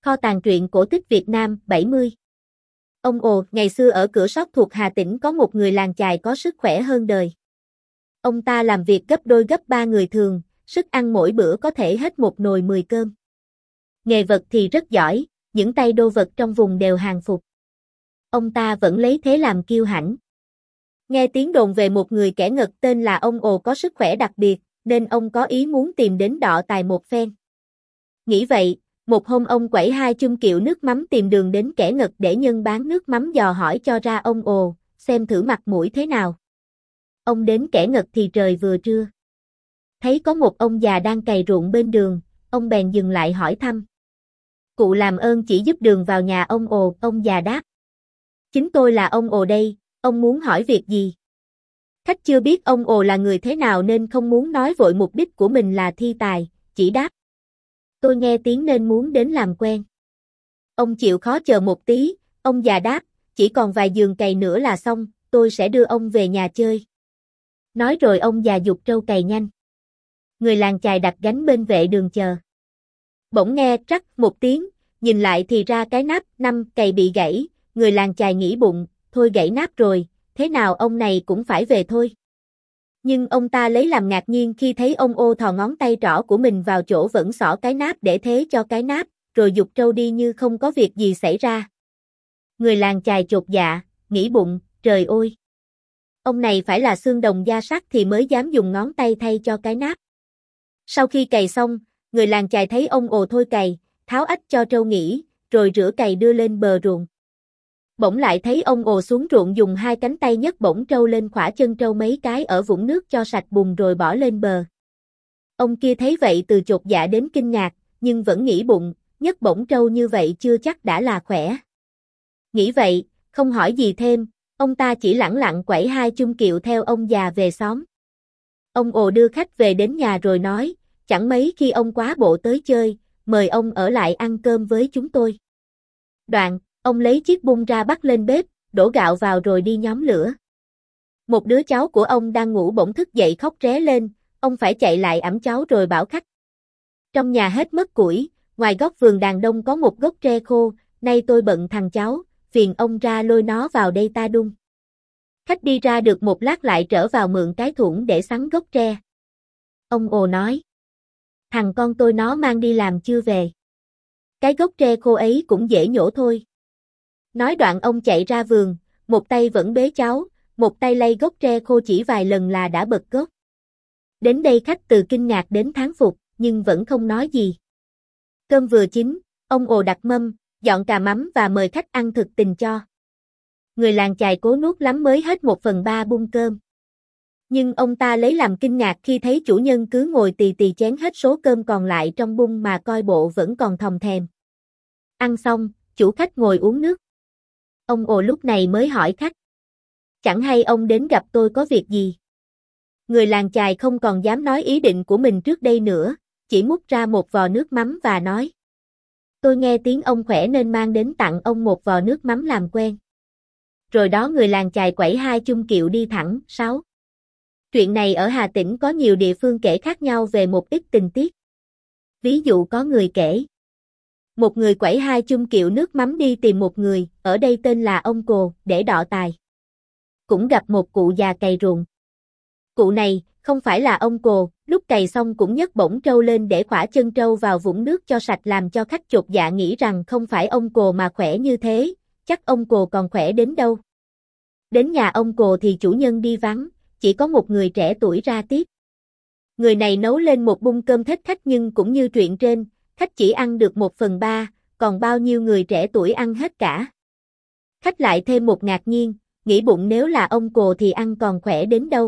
Kho tàng truyện cổ tích Việt Nam 70. Ông ồ, ngày xưa ở Cửa Sót thuộc Hà Tĩnh có một người làng chài có sức khỏe hơn đời. Ông ta làm việc gấp đôi gấp ba người thường, sức ăn mỗi bữa có thể hết một nồi 10 cơm. Nghề vật thì rất giỏi, những tay đô vật trong vùng đều hàng phục. Ông ta vẫn lấy thế làm kiêu hãnh. Nghe tiếng đồn về một người kẻ ngật tên là ông ồ có sức khỏe đặc biệt, nên ông có ý muốn tìm đến đọ tài một phen. Nghĩ vậy, một hôm ông quẩy 2 chung kiệu nước mắm tìm đường đến kẻ ngật để nhân bán nước mắm dò hỏi cho ra ông ồ, xem thử mặt mũi thế nào. Ông đến kẻ ngật thì trời vừa trưa. Thấy có một ông già đang cày ruộng bên đường, ông bèn dừng lại hỏi thăm. Cụ làm ơn chỉ giúp đường vào nhà ông ồ, ông già đáp. Chính tôi là ông ồ đây, ông muốn hỏi việc gì? Khách chưa biết ông ồ là người thế nào nên không muốn nói vội mục đích của mình là thi tài, chỉ đáp. Tôi nghe tiếng nên muốn đến làm quen. Ông chịu khó chờ một tí, ông già đáp, chỉ còn vài giường cày nữa là xong, tôi sẽ đưa ông về nhà chơi. Nói rồi ông già giục trâu cày nhanh. Người làng chài đặt gánh bên vệ đường chờ. Bỗng nghe trắc một tiếng, nhìn lại thì ra cái nắp 5 cày bị gãy, người làng chài nghĩ bụng, thôi gãy nắp rồi, thế nào ông này cũng phải về thôi. Nhưng ông ta lấy làm ngạc nhiên khi thấy ông ô thò ngón tay trỏ của mình vào chỗ vẫn xỏ cái nắp để thế cho cái nắp, rồi giục trâu đi như không có việc gì xảy ra. Người làng chài chột dạ, nghĩ bụng, trời ơi! Ông này phải là xương đồng da sắt thì mới dám dùng ngón tay thay cho cái nắp. Sau khi cày xong, người làng chài thấy ông ồ thôi cày, tháo ách cho trâu nghỉ, rồi rửa cày đưa lên bờ ruộng. Bỗng lại thấy ông ồ xuống ruộng dùng 2 cánh tay nhấc bổng trâu lên khỏa chân trâu mấy cái ở vũng nước cho sạch bùn rồi bỏ lên bờ. Ông kia thấy vậy từ chột dạ đến kinh ngạc, nhưng vẫn nghĩ bụng, nhấc bổng trâu như vậy chưa chắc đã là khỏe. Nghĩ vậy, không hỏi gì thêm, ông ta chỉ lẳng lặng quẩy 2 chung kiệu theo ông già về xóm. Ông ồ đưa khách về đến nhà rồi nói, chẳng mấy khi ông quá bộ tới chơi, mời ông ở lại ăn cơm với chúng tôi. Đoạn, ông lấy chiếc bung ra bắt lên bếp, đổ gạo vào rồi đi nhóm lửa. Một đứa cháu của ông đang ngủ bỗng thức dậy khóc ré lên, ông phải chạy lại ẵm cháu rồi bảo khách. Trong nhà hết mất củi, ngoài góc vườn đàn đông có một gốc tre khô, nay tôi bận thằng cháu, phiền ông ra lôi nó vào đây ta đun. Khách đi ra được một lát lại trở vào mượn cái thủng để sắn gốc tre. Ông ồ nói. Thằng con tôi nó mang đi làm chưa về. Cái gốc tre khô ấy cũng dễ nhổ thôi. Nói đoạn ông chạy ra vườn, một tay vẫn bế cháu, một tay lay gốc tre khô chỉ vài lần là đã bật gốc. Đến đây khách từ kinh ngạc đến thán phục, nhưng vẫn không nói gì. Cơm vừa chín, ông ồ đặt mâm, dọn cà mắm và mời khách ăn thực tình cho. Người làng chài cố nuốt lắm mới hết 1/3 bung cơm. Nhưng ông ta lấy làm kinh ngạc khi thấy chủ nhân cứ ngồi tì tì chén hết số cơm còn lại trong bung mà coi bộ vẫn còn thòm thèm. Ăn xong, chủ khách ngồi uống nước. Ông ồ lúc này mới hỏi khách. Chẳng hay ông đến gặp tôi có việc gì? Người làng chài không còn dám nói ý định của mình trước đây nữa, chỉ múc ra một vò nước mắm và nói. Tôi nghe tiếng ông khỏe nên mang đến tặng ông một vò nước mắm làm quen. Rồi đó người làng chài quẩy 2 chung kiệu đi thẳng. 6. Chuyện này ở Hà Tĩnh có nhiều địa phương kể khác nhau về một ít tình tiết. Ví dụ có người kể. Một người quẩy 2 chung kiệu nước mắm đi tìm một người, ở đây tên là ông Cồ, để đọ tài. Cũng gặp một cụ già cày ruộng. Cụ này, không phải là ông Cồ, lúc cày xong cũng nhấc bổng trâu lên để khỏa chân trâu vào vũng nước cho sạch làm cho khách chột dạ nghĩ rằng không phải ông Cồ mà khỏe như thế, chắc ông Cồ còn khỏe đến đâu. Đến nhà ông Cồ thì chủ nhân đi vắng, chỉ có một người trẻ tuổi ra tiếp. Người này nấu lên một bung cơm thích khách nhưng cũng như chuyện trên, khách chỉ ăn được 1/3, còn bao nhiêu người trẻ tuổi ăn hết cả. Khách lại thêm một ngạc nhiên, nghĩ bụng nếu là ông Cồ thì ăn còn khỏe đến đâu.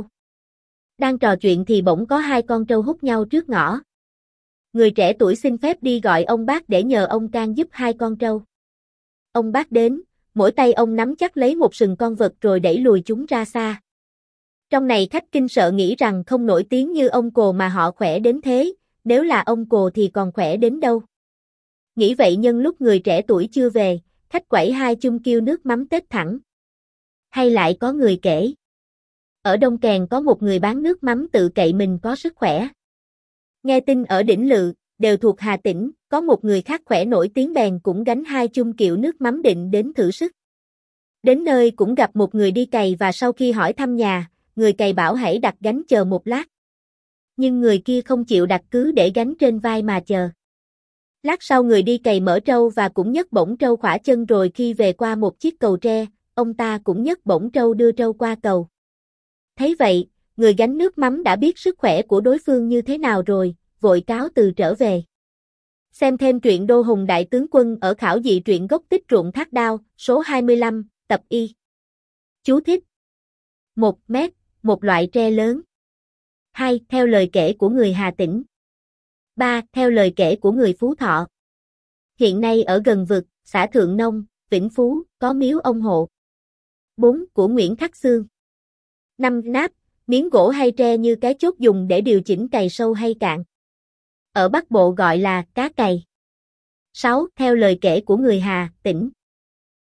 Đang trò chuyện thì bỗng có 2 con trâu hút nhau trước ngõ. Người trẻ tuổi xin phép đi gọi ông bác để nhờ ông can giúp 2 con trâu. Ông bác đến, mỗi tay ông nắm chắc lấy một sừng con vật rồi đẩy lùi chúng ra xa. Trong này khách kinh sợ nghĩ rằng không nổi tiếng như ông Cồ mà họ khỏe đến thế, nếu là ông Cồ thì còn khỏe đến đâu. Nghĩ vậy nhân lúc người trẻ tuổi chưa về, khách quẩy 2 chung kiêu nước mắm tết thẳng. Hay lại có người kể. Ở Đông Kèn có một người bán nước mắm tự cậy mình có sức khỏe. Nghe tin ở Đỉnh Lự, đều thuộc Hà Tĩnh, có một người khác khỏe nổi tiếng bèn cũng gánh 2 chung kiệu nước mắm định đến thử sức. Đến nơi cũng gặp một người đi cày và sau khi hỏi thăm nhà, người cày bảo hãy đặt gánh chờ một lát. Nhưng người kia không chịu đặt, cứ để gánh trên vai mà chờ. Lát sau người đi cày mở trâu và cũng nhấc bổng trâu khỏa chân, rồi khi về qua một chiếc cầu tre, ông ta cũng nhấc bổng trâu đưa trâu qua cầu. Thấy vậy, người gánh nước mắm đã biết sức khỏe của đối phương như thế nào rồi, vội cáo từ trở về. Xem thêm truyện Đô Hùng Đại Tướng Quân ở Khảo Dị Truyện Gốc Tích Ruộng Thác Đao, số 25, tập Y. Chú thích. 1 mét, một loại tre lớn. 2. Theo lời kể của người Hà Tĩnh. 3. Theo lời kể của người Phú Thọ. Hiện nay ở gần vực, xã Thượng Nông, Vĩnh Phú, có miếu ông Hộ. 4. Của Nguyễn Khắc Xương. 5. Náp, miếng gỗ hay tre như cái chốt dùng để điều chỉnh cày sâu hay cạn. Ở Bắc Bộ gọi là cá cày. 6. Theo lời kể của người Hà Tĩnh.